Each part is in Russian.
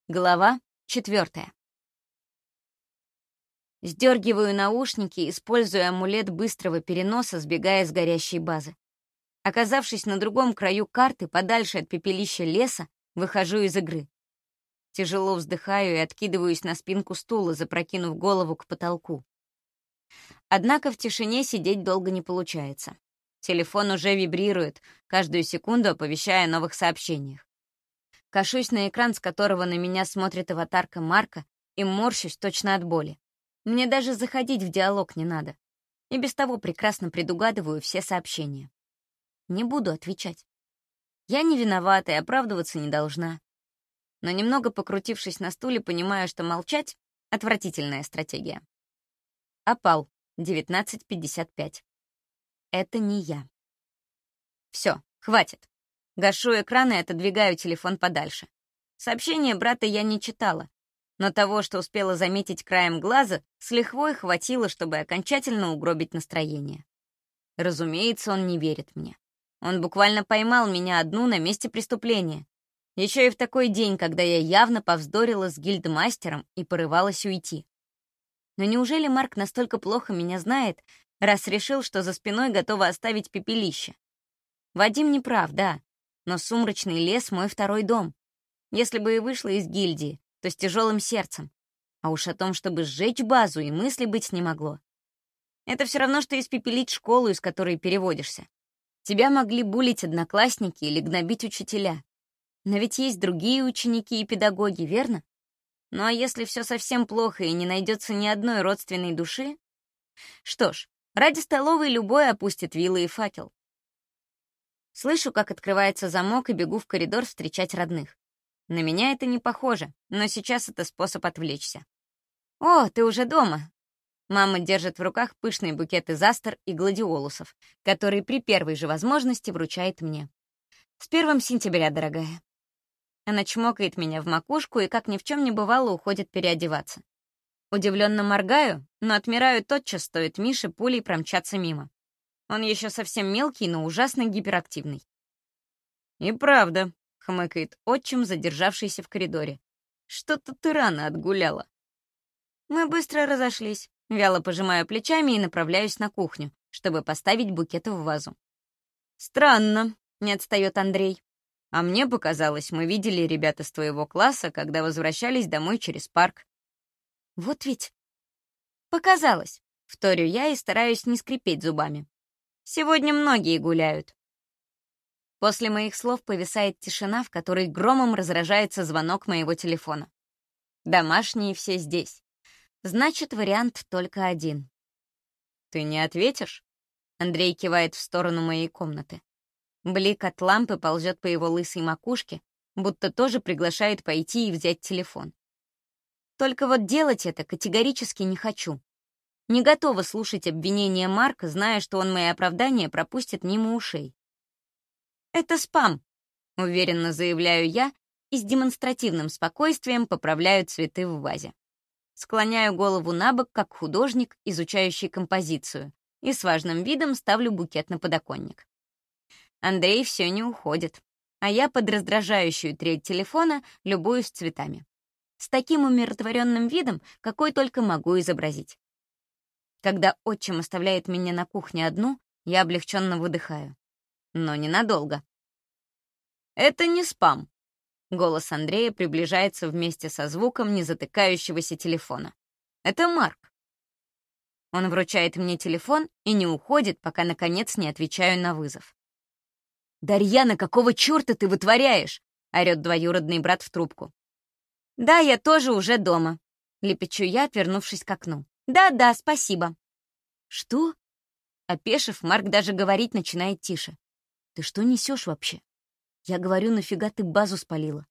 Глава 4. Сдергиваю наушники, используя амулет быстрого переноса, сбегая с горящей базы. Оказавшись на другом краю карты, подальше от пепелища леса, выхожу из игры. Тяжело вздыхаю и откидываюсь на спинку стула, запрокинув голову к потолку. Однако в тишине сидеть долго не получается. Телефон уже вибрирует, каждую секунду оповещая о новых сообщениях. Кашусь на экран, с которого на меня смотрит аватарка Марка, и морщусь точно от боли. Мне даже заходить в диалог не надо. И без того прекрасно предугадываю все сообщения. Не буду отвечать. Я не виновата и оправдываться не должна. Но немного покрутившись на стуле, понимаю, что молчать — отвратительная стратегия. Опал, 19:55. Это не я. Все, хватит. Гашу экран и отодвигаю телефон подальше. Сообщение брата я не читала, но того, что успела заметить краем глаза, с лихвой хватило, чтобы окончательно угробить настроение. Разумеется, он не верит мне. Он буквально поймал меня одну на месте преступления. Еще и в такой день, когда я явно повздорила с гильдмастером и порывалась уйти. Но неужели Марк настолько плохо меня знает, раз решил, что за спиной готова оставить пепелище? Вадим не прав, да. Но сумрачный лес — мой второй дом. Если бы и вышла из гильдии, то с тяжелым сердцем. А уж о том, чтобы сжечь базу, и мысли быть не могло. Это все равно, что испепелить школу, из которой переводишься. Тебя могли булить одноклассники или гнобить учителя. Но ведь есть другие ученики и педагоги, верно? Ну а если все совсем плохо и не найдется ни одной родственной души? Что ж, ради столовой любой опустит вилы и факел. Слышу, как открывается замок, и бегу в коридор встречать родных. На меня это не похоже, но сейчас это способ отвлечься. «О, ты уже дома!» Мама держит в руках пышный букет из астр и гладиолусов, который при первой же возможности вручает мне. «С 1 сентября, дорогая». Она чмокает меня в макушку и, как ни в чем не бывало, уходит переодеваться. Удивленно моргаю, но отмираю тотчас, стоит Мише пулей промчаться мимо. Он еще совсем мелкий, но ужасно гиперактивный. «И правда», — хмыкает отчим, задержавшийся в коридоре. «Что-то ты рано отгуляла». Мы быстро разошлись. Вяло пожимаю плечами и направляюсь на кухню, чтобы поставить букет в вазу. «Странно», — не отстает Андрей. «А мне показалось, мы видели ребят из твоего класса, когда возвращались домой через парк». «Вот ведь...» «Показалось», — вторю я и стараюсь не скрипеть зубами. «Сегодня многие гуляют». После моих слов повисает тишина, в которой громом разражается звонок моего телефона. Домашние все здесь. Значит, вариант только один. «Ты не ответишь?» Андрей кивает в сторону моей комнаты. Блик от лампы ползет по его лысой макушке, будто тоже приглашает пойти и взять телефон. Только вот делать это категорически не хочу. Не готова слушать обвинения Марка, зная, что он мои оправдания пропустит мимо ушей. «Это спам», — уверенно заявляю я и с демонстративным спокойствием поправляю цветы в вазе. Склоняю голову на бок, как художник, изучающий композицию, и с важным видом ставлю букет на подоконник. Андрей все не уходит, а я под раздражающую трель телефона любуюсь цветами. С таким умиротворенным видом, какой только могу изобразить. Когда отчим оставляет меня на кухне одну, я облегченно выдыхаю. Но ненадолго. «Это не спам». Голос Андрея приближается вместе со звуком незатыкающегося телефона. «Это Марк». Он вручает мне телефон и не уходит, пока, наконец, не отвечаю на вызов. «Дарьяна, какого черта ты вытворяешь?» — орёт двоюродный брат в трубку. «Да, я тоже уже дома», — лепечу я, отвернувшись к окну. «Да, спасибо». «Что?» Опешив, Марк даже говорить начинает тише. «Ты что несешь вообще? Я говорю, нафига ты базу спалила?»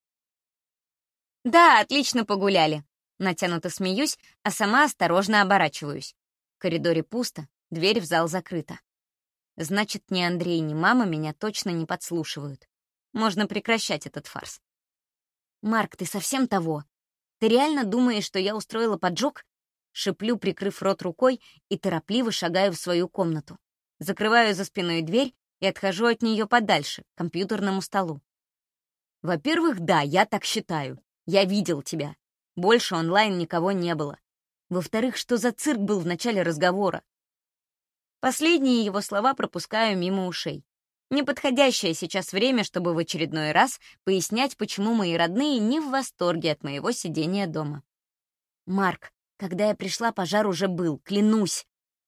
«Да, отлично погуляли». Натянуто смеюсь, а сама осторожно оборачиваюсь. В коридоре пусто, дверь в зал закрыта. Значит, ни Андрей, ни мама меня точно не подслушивают. Можно прекращать этот фарс. «Марк, ты совсем того? Ты реально думаешь, что я устроила поджог?» Шиплю, прикрыв рот рукой, и торопливо шагаю в свою комнату. Закрываю за спиной дверь и отхожу от нее подальше, к компьютерному столу. «Во-первых, да, я так считаю. Я видел тебя. Больше онлайн никого не было. Во-вторых, что за цирк был в начале разговора? Последние его слова пропускаю мимо ушей. Неподходящее сейчас время, чтобы в очередной раз пояснять, почему мои родные не в восторге от моего сидения дома. «Марк, когда я пришла, пожар уже был, клянусь!»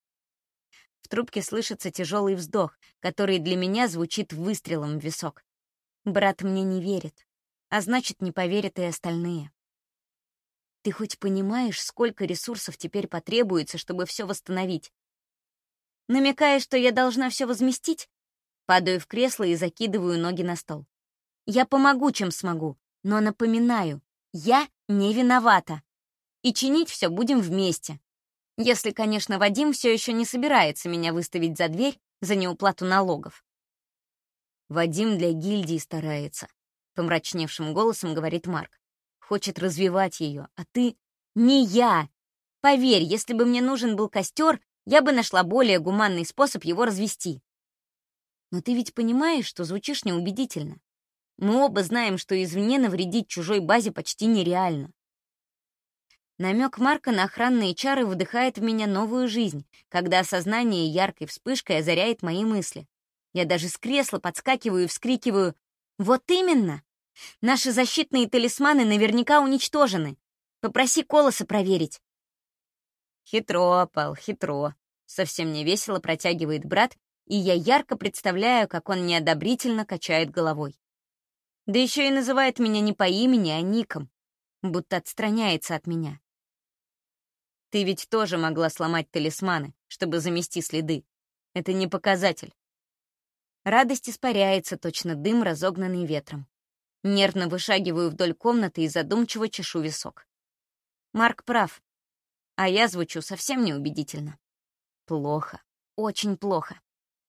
В трубке слышится тяжелый вздох, который для меня звучит выстрелом в висок. Брат мне не верит, а значит, не поверят и остальные. Ты хоть понимаешь, сколько ресурсов теперь потребуется, чтобы все восстановить? Намекаешь, что я должна все возместить? Падаю в кресло и закидываю ноги на стол. Я помогу, чем смогу, но напоминаю, я не виновата. И чинить все будем вместе. Если, конечно, Вадим все еще не собирается меня выставить за дверь за неуплату налогов. Вадим для гильдии старается, помрачневшим голосом говорит Марк. Хочет развивать ее, а ты... Не я! Поверь, если бы мне нужен был костер, я бы нашла более гуманный способ его развести. Но ты ведь понимаешь, что звучишь неубедительно. Мы оба знаем, что извне навредить чужой базе почти нереально. Намек Марка на охранные чары выдыхает в меня новую жизнь, когда осознание яркой вспышкой озаряет мои мысли. Я даже с кресла подскакиваю и вскрикиваю: «Вот именно! Наши защитные талисманы наверняка уничтожены. Попроси Колоса проверить». «Хитро, Пал, хитро», — совсем не весело протягивает брат, и я ярко представляю, как он неодобрительно качает головой. Да еще и называет меня не по имени, а ником, будто отстраняется от меня. Ты ведь тоже могла сломать талисманы, чтобы замести следы. Это не показатель. Радость испаряется, точно дым, разогнанный ветром. Нервно вышагиваю вдоль комнаты и задумчиво чешу висок. Марк прав, а я звучу совсем неубедительно. Плохо, очень плохо.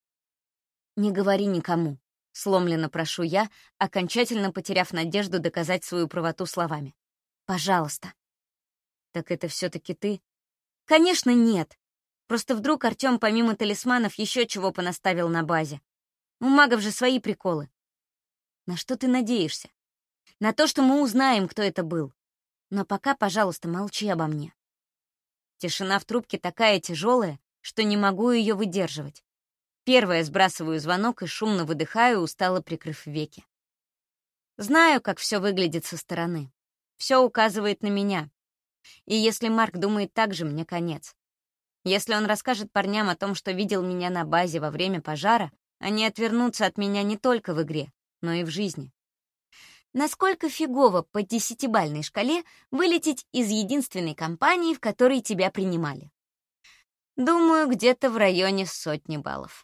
«Не говори никому», — сломленно прошу я, окончательно потеряв надежду доказать свою правоту словами. «Пожалуйста». «Так это все-таки ты?» «Конечно, нет. Просто вдруг Артём помимо талисманов еще чего понаставил на базе. У магов же свои приколы. На что ты надеешься? На то, что мы узнаем, кто это был. Но пока, пожалуйста, молчи обо мне». Тишина в трубке такая тяжелая, что не могу ее выдерживать. Первая сбрасываю звонок и шумно выдыхаю, устало прикрыв веки. Знаю, как все выглядит со стороны. Все указывает на меня. И если Марк думает так же, мне конец. Если он расскажет парням о том, что видел меня на базе во время пожара, они отвернутся от меня не только в игре, но и в жизни. Насколько фигово по 10-бальной шкале вылететь из единственной компании, в которой тебя принимали? Думаю, где-то в районе 100 баллов.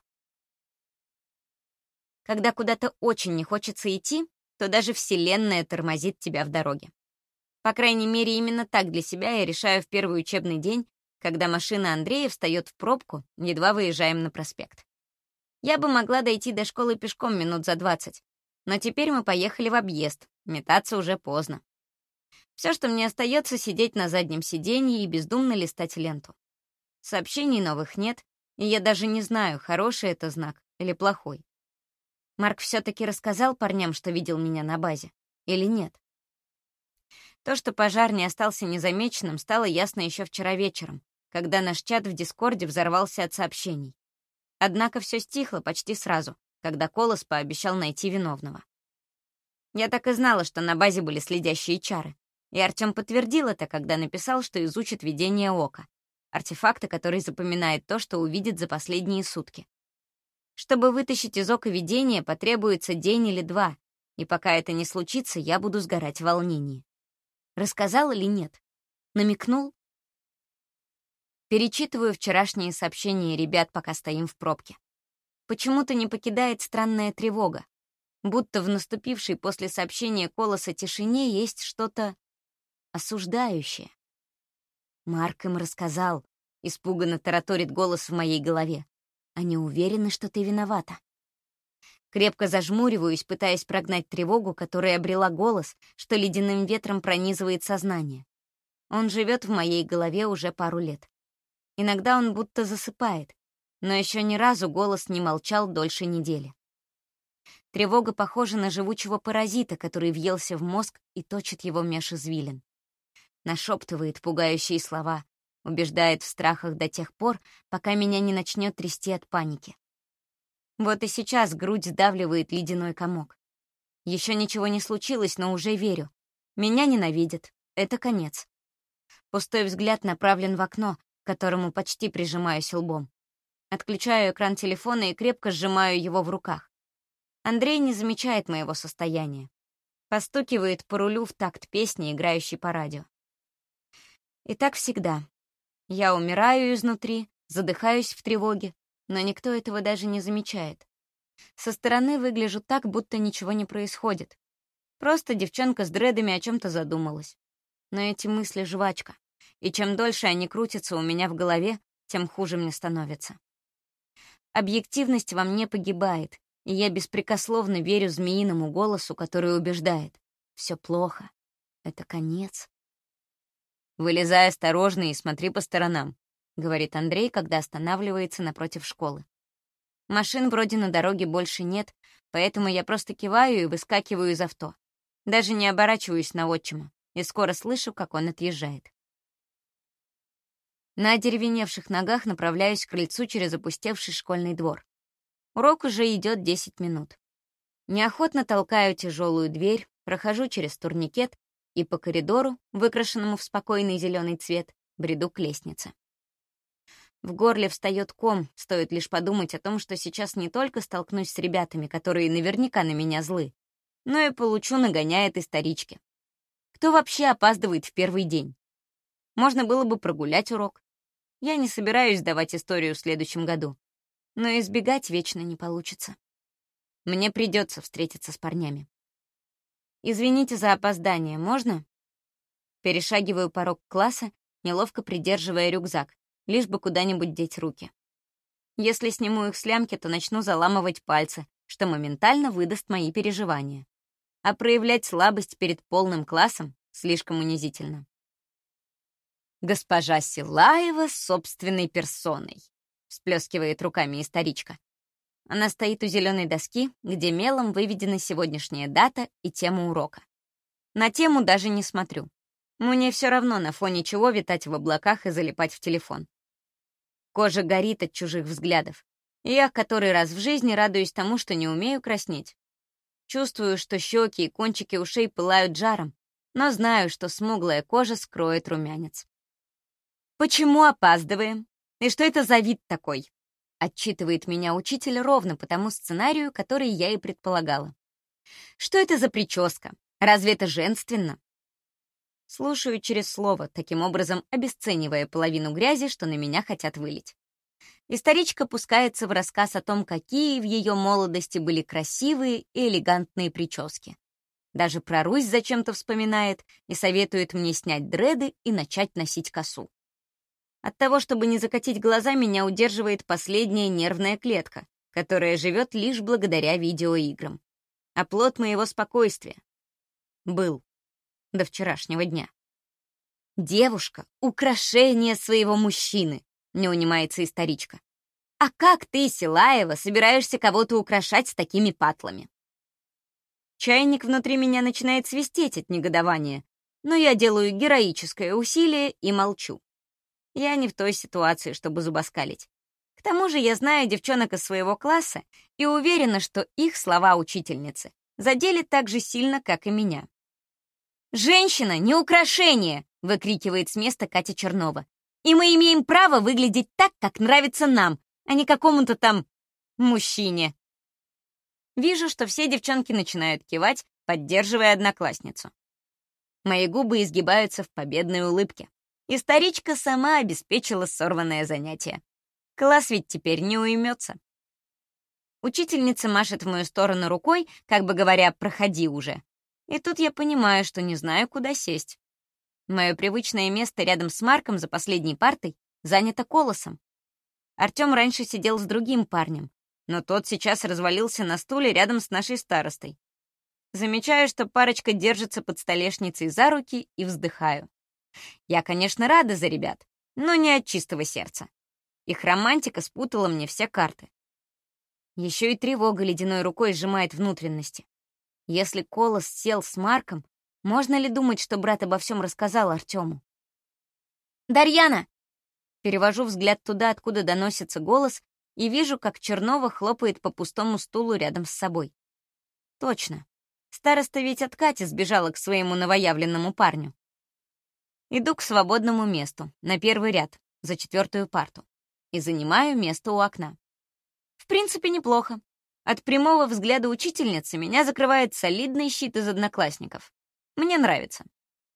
Когда куда-то очень не хочется идти, то даже Вселенная тормозит тебя в дороге. По крайней мере, именно так для себя я решаю в первый учебный день, когда машина Андрея встает в пробку, едва выезжаем на проспект. Я бы могла дойти до школы пешком минут за 20, но теперь мы поехали в объезд, метаться уже поздно. Все, что мне остается, сидеть на заднем сиденье и бездумно листать ленту. Сообщений новых нет, и я даже не знаю, хороший это знак или плохой. Марк все-таки рассказал парням, что видел меня на базе, или нет? То, что пожар не остался незамеченным, стало ясно еще вчера вечером, когда наш чат в Дискорде взорвался от сообщений. Однако все стихло почти сразу, когда Колос пообещал найти виновного. Я так и знала, что на базе были следящие чары, и Артём подтвердил это, когда написал, что изучит видение ока, артефакта, который запоминает то, что увидит за последние сутки. Чтобы вытащить из ока видение, потребуется день или два, и пока это не случится, я буду сгорать в волнении. Рассказал или нет? Намекнул? Перечитываю вчерашние сообщения ребят, пока стоим в пробке. Почему-то не покидает странная тревога, будто в наступившей после сообщения Колоса тишине есть что-то осуждающее. Марк им рассказал, испуганно тараторит голос в моей голове. Они уверены, что ты виновата. Крепко зажмуриваюсь, пытаясь прогнать тревогу, которая обрела голос, что ледяным ветром пронизывает сознание. Он живет в моей голове уже пару лет. Иногда он будто засыпает, но еще ни разу голос не молчал дольше недели. Тревога похожа на живучего паразита, который въелся в мозг и точит его меж извилин. Нашептывает пугающие слова, убеждает в страхах до тех пор, пока меня не начнет трясти от паники. Вот и сейчас грудь сдавливает ледяной комок. Еще ничего не случилось, но уже верю. Меня ненавидят. Это конец. Пустой взгляд направлен в окно, к которому почти прижимаюсь лбом. Отключаю экран телефона и крепко сжимаю его в руках. Андрей не замечает моего состояния. Постукивает по рулю в такт песни, играющей по радио. И так всегда. Я умираю изнутри, задыхаюсь в тревоге, но никто этого даже не замечает. Со стороны выгляжу так, будто ничего не происходит. Просто девчонка с дредами о чем-то задумалась. Но эти мысли — жвачка, и чем дольше они крутятся у меня в голове, тем хуже мне становится. Объективность во мне погибает, и я беспрекословно верю змеиному голосу, который убеждает: все плохо, это конец. «Вылезай осторожно и смотри по сторонам», — говорит Андрей, когда останавливается напротив школы. Машин вроде на дороге больше нет, поэтому я просто киваю и выскакиваю из авто. Даже не оборачиваюсь на отчима, и скоро слышу, как он отъезжает. На одеревеневших ногах направляюсь к крыльцу через опустевший школьный двор. Урок уже идет 10 минут. Неохотно толкаю тяжелую дверь, прохожу через турникет и по коридору, выкрашенному в спокойный зеленый цвет, бреду к лестнице. В горле встает ком, стоит лишь подумать о том, что сейчас не только столкнусь с ребятами, которые наверняка на меня злы, но и получу нагоняя от исторички. Кто вообще опаздывает в первый день? Можно было бы прогулять урок. Я не собираюсь сдавать историю в следующем году, но избегать вечно не получится. Мне придется встретиться с парнями. «Извините за опоздание, можно?» Перешагиваю порог класса, неловко придерживая рюкзак, лишь бы куда-нибудь деть руки. Если сниму их с лямки, то начну заламывать пальцы, что моментально выдаст мои переживания. А проявлять слабость перед полным классом слишком унизительно. «Госпожа Силаева собственной персоной», — всплескивает руками историчка. Она стоит у зеленой доски, где мелом выведена сегодняшняя дата и тема урока. На тему даже не смотрю. Мне все равно, на фоне чего витать в облаках и залипать в телефон. Кожа горит от чужих взглядов. И я который раз в жизни радуюсь тому, что не умею краснеть. Чувствую, что щеки и кончики ушей пылают жаром, но знаю, что смуглая кожа скроет румянец. «Почему опаздываем? И что это за вид такой?» Отчитывает меня учитель ровно по тому сценарию, который я и предполагала. «Что это за прическа? Разве это женственно?» Слушаю через слово, таким образом обесценивая половину грязи, что на меня хотят вылить. Историчка пускается в рассказ о том, какие в ее молодости были красивые и элегантные прически. Даже про Русь зачем-то вспоминает и советует мне снять дреды и начать носить косу. От того, чтобы не закатить глаза, меня удерживает последняя нервная клетка, которая живет лишь благодаря видеоиграм. Оплот моего спокойствия. Был. До вчерашнего дня. «Девушка — украшение своего мужчины», — не унимается историчка. «А как ты, Силаева, собираешься кого-то украшать с такими патлами?» Чайник внутри меня начинает свистеть от негодования, но я делаю героическое усилие и молчу. Я не в той ситуации, чтобы зубоскалить. К тому же я знаю девчонок из своего класса и уверена, что их слова учительницы задели так же сильно, как и меня. «Женщина — не украшение!» — выкрикивает с места Катя Чернова. «И мы имеем право выглядеть так, как нравится нам, а не какому-то там мужчине». Вижу, что все девчонки начинают кивать, поддерживая одноклассницу. Мои губы изгибаются в победной улыбке. Историчка сама обеспечила сорванное занятие. Класс ведь теперь не уймется. Учительница машет в мою сторону рукой, как бы говоря, «проходи уже». И тут я понимаю, что не знаю, куда сесть. Мое привычное место рядом с Марком за последней партой занято Колосом. Артём раньше сидел с другим парнем, но тот сейчас развалился на стуле рядом с нашей старостой. Замечаю, что парочка держится под столешницей за руки, и вздыхаю. Я, конечно, рада за ребят, но не от чистого сердца. Их романтика спутала мне все карты. Еще и тревога ледяной рукой сжимает внутренности. Если Колос сел с Марком, можно ли думать, что брат обо всем рассказал Артему? «Дарьяна!» Перевожу взгляд туда, откуда доносится голос, и вижу, как Чернова хлопает по пустому стулу рядом с собой. Точно. Староста ведь от Кати сбежала к своему новоявленному парню. Иду к свободному месту, на первый ряд, за 4-ю парту, и занимаю место у окна. В принципе, неплохо. От прямого взгляда учительницы меня закрывает солидный щит из одноклассников. Мне нравится.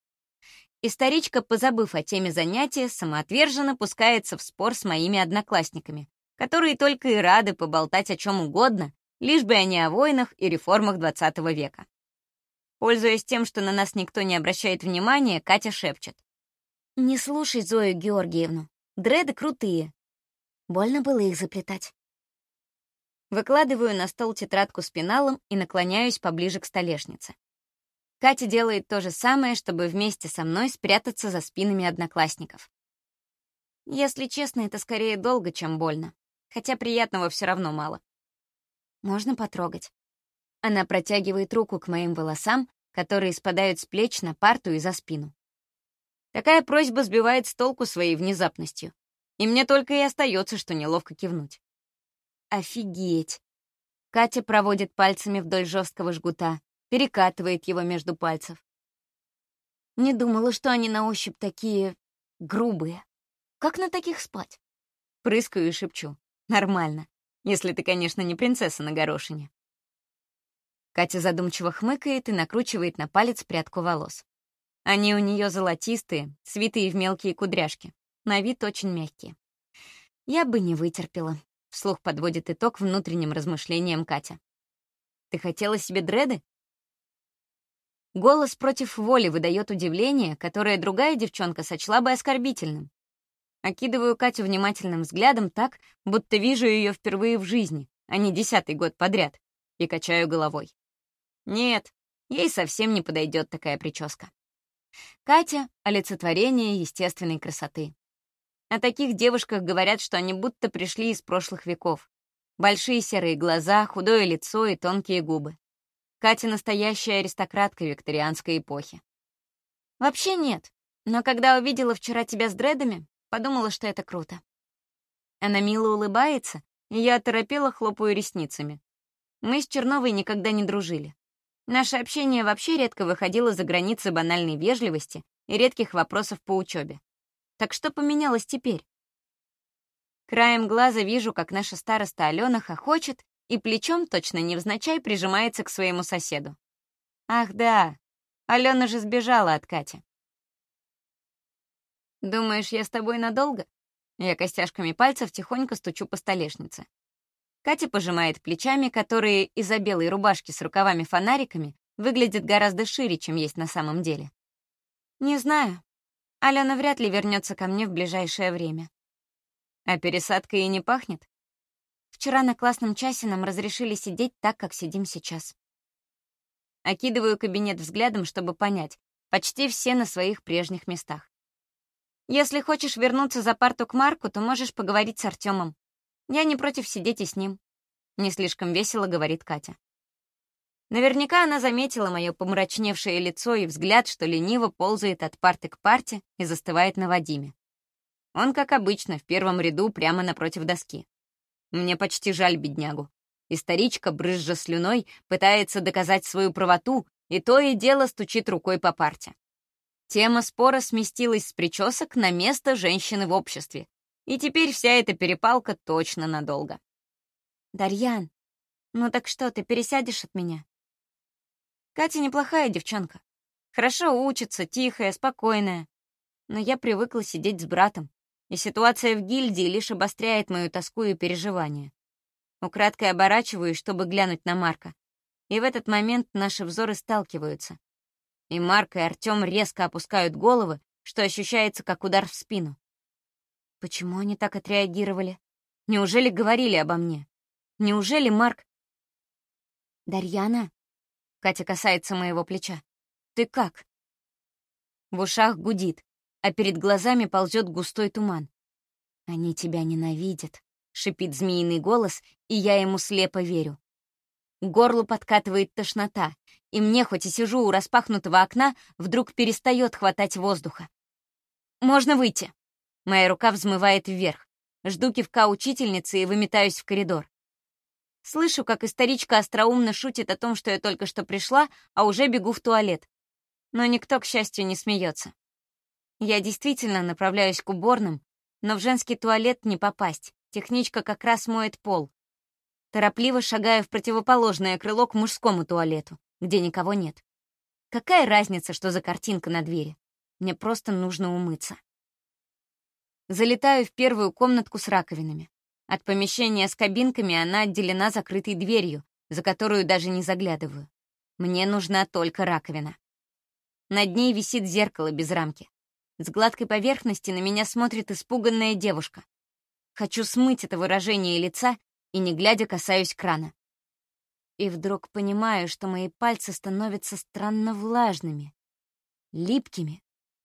И старичка, позабыв о теме занятия, самоотверженно пускается в спор с моими одноклассниками, которые только и рады поболтать о чем угодно, лишь бы они о войнах и реформах 20 века. Пользуясь тем, что на нас никто не обращает внимания, Катя шепчет: «Не слушай Зою Георгиевну. Дреды крутые». Больно было их заплетать. Выкладываю на стол тетрадку с пеналом и наклоняюсь поближе к столешнице. Катя делает то же самое, чтобы вместе со мной спрятаться за спинами одноклассников. Если честно, это скорее долго, чем больно, хотя приятного все равно мало. Можно потрогать. Она протягивает руку к моим волосам, которые спадают с плеч на парту и за спину. Такая просьба сбивает с толку своей внезапностью, и мне только и остается, что неловко кивнуть. Офигеть! Катя проводит пальцами вдоль жесткого жгута, перекатывает его между пальцев. Не думала, что они на ощупь такие грубые. Как на таких спать? Прыскаю и шепчу. Нормально, если ты, конечно, не принцесса на горошине. Катя задумчиво хмыкает и накручивает на палец прядку волос. Они у нее золотистые, свитые в мелкие кудряшки, на вид очень мягкие. Я бы не вытерпела. Вслух подводит итог внутренним размышлениям Катя. Ты хотела себе дреды? Голос против воли выдает удивление, которое другая девчонка сочла бы оскорбительным. Окидываю Катю внимательным взглядом так, будто вижу ее впервые в жизни, а не 10-й год подряд, и качаю головой. Нет, ей совсем не подойдет такая прическа. Катя — олицетворение естественной красоты. О таких девушках говорят, что они будто пришли из прошлых веков. Большие серые глаза, худое лицо и тонкие губы. Катя — настоящая аристократка викторианской эпохи. Вообще нет, но когда увидела вчера тебя с дредами, подумала, что это круто. Она мило улыбается, и я оторопела хлопаю ресницами. Мы с Черновой никогда не дружили. Наше общение вообще редко выходило за границы банальной вежливости и редких вопросов по учебе. Так что поменялось теперь? Краем глаза вижу, как наша староста Алена хохочет и плечом, точно невзначай, прижимается к своему соседу. Ах да, Алена же сбежала от Кати. «Думаешь, я с тобой надолго?» Я костяшками пальцев тихонько стучу по столешнице. Катя пожимает плечами, которые из-за белой рубашки с рукавами-фонариками выглядят гораздо шире, чем есть на самом деле. «Не знаю. Алена вряд ли вернется ко мне в ближайшее время. А пересадкой и не пахнет? Вчера на классном часе нам разрешили сидеть так, как сидим сейчас». Окидываю кабинет взглядом, чтобы понять. Почти все на своих прежних местах. Если хочешь вернуться за парту к Марку, то можешь поговорить с Артемом. Я не против сидеть и с ним. Не слишком весело говорит Катя. Наверняка она заметила мое помрачневшее лицо и взгляд, что лениво ползает от парты к парте и застывает на Вадиме. Он, как обычно, в первом ряду прямо напротив доски. Мне почти жаль беднягу. И старичка, брызжа слюной, пытается доказать свою правоту, и то и дело стучит рукой по парте. Тема спора сместилась с причесок на место женщины в обществе, и теперь вся эта перепалка точно надолго. «Дарьян, ну так что, ты пересядешь от меня?» Катя неплохая девчонка. Хорошо учится, тихая, спокойная. Но я привыкла сидеть с братом, и ситуация в гильдии лишь обостряет мою тоску и переживания. Украдкой оборачиваюсь, чтобы глянуть на Марка, и в этот момент наши взоры сталкиваются. И Марк, и Артём резко опускают головы, что ощущается как удар в спину. Почему они так отреагировали? Неужели говорили обо мне? Неужели Марк... «Дарьяна?» Катя касается моего плеча. «Ты как?» В ушах гудит, а перед глазами ползет густой туман. «Они тебя ненавидят», — шипит змеиный голос, и я ему слепо верю. К горлу подкатывает тошнота, и мне, хоть и сижу у распахнутого окна, вдруг перестает хватать воздуха. «Можно выйти?» Моя рука взмывает вверх. Жду кивка учительницы и выметаюсь в коридор. Слышу, как историчка остроумно шутит о том, что я только что пришла, а уже бегу в туалет. Но никто, к счастью, не смеется. Я действительно направляюсь к уборным, но в женский туалет не попасть. Техничка как раз моет пол. Торопливо шагаю в противоположное крыло к мужскому туалету, где никого нет. Какая разница, что за картинка на двери? Мне просто нужно умыться. Залетаю в первую комнатку с раковинами. От помещения с кабинками она отделена закрытой дверью, за которую даже не заглядываю. Мне нужна только раковина. Над ней висит зеркало без рамки. С гладкой поверхности на меня смотрит испуганная девушка. Хочу смыть это выражение лица и, не глядя, касаюсь крана. И вдруг понимаю, что мои пальцы становятся странно влажными, липкими.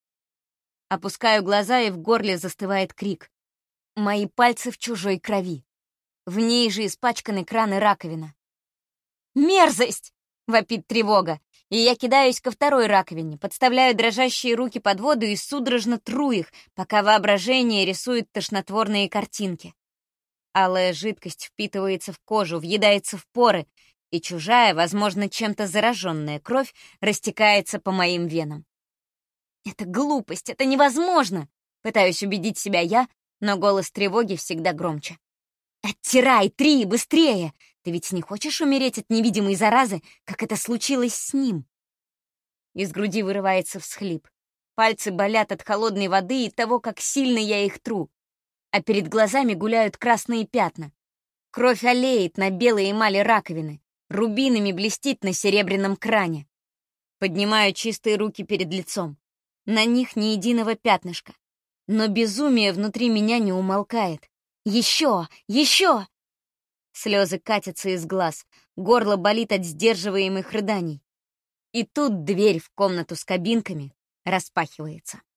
Опускаю глаза, и в горле застывает крик. Мои пальцы в чужой крови. В ней же испачканы кран и раковина. «Мерзость!» — вопит тревога, и я кидаюсь ко второй раковине, подставляю дрожащие руки под воду и судорожно тру их, пока воображение рисует тошнотворные картинки. Алая жидкость впитывается в кожу, въедается в поры, и чужая, возможно, чем-то зараженная кровь растекается по моим венам. «Это глупость, это невозможно!» Пытаюсь убедить себя я, но голос тревоги всегда громче. «Оттирай, три, быстрее! Ты ведь не хочешь умереть от невидимой заразы, как это случилось с ним?» Из груди вырывается всхлип. Пальцы болят от холодной воды и того, как сильно я их тру. А перед глазами гуляют красные пятна. Кровь олеет на белой эмали раковины, рубинами блестит на серебряном кране. Поднимаю чистые руки перед лицом. На них ни единого пятнышка. Но безумие внутри меня не умолкает. Еще! Еще! Слезы катятся из глаз, горло болит от сдерживаемых рыданий. И тут дверь в комнату с кабинками распахивается.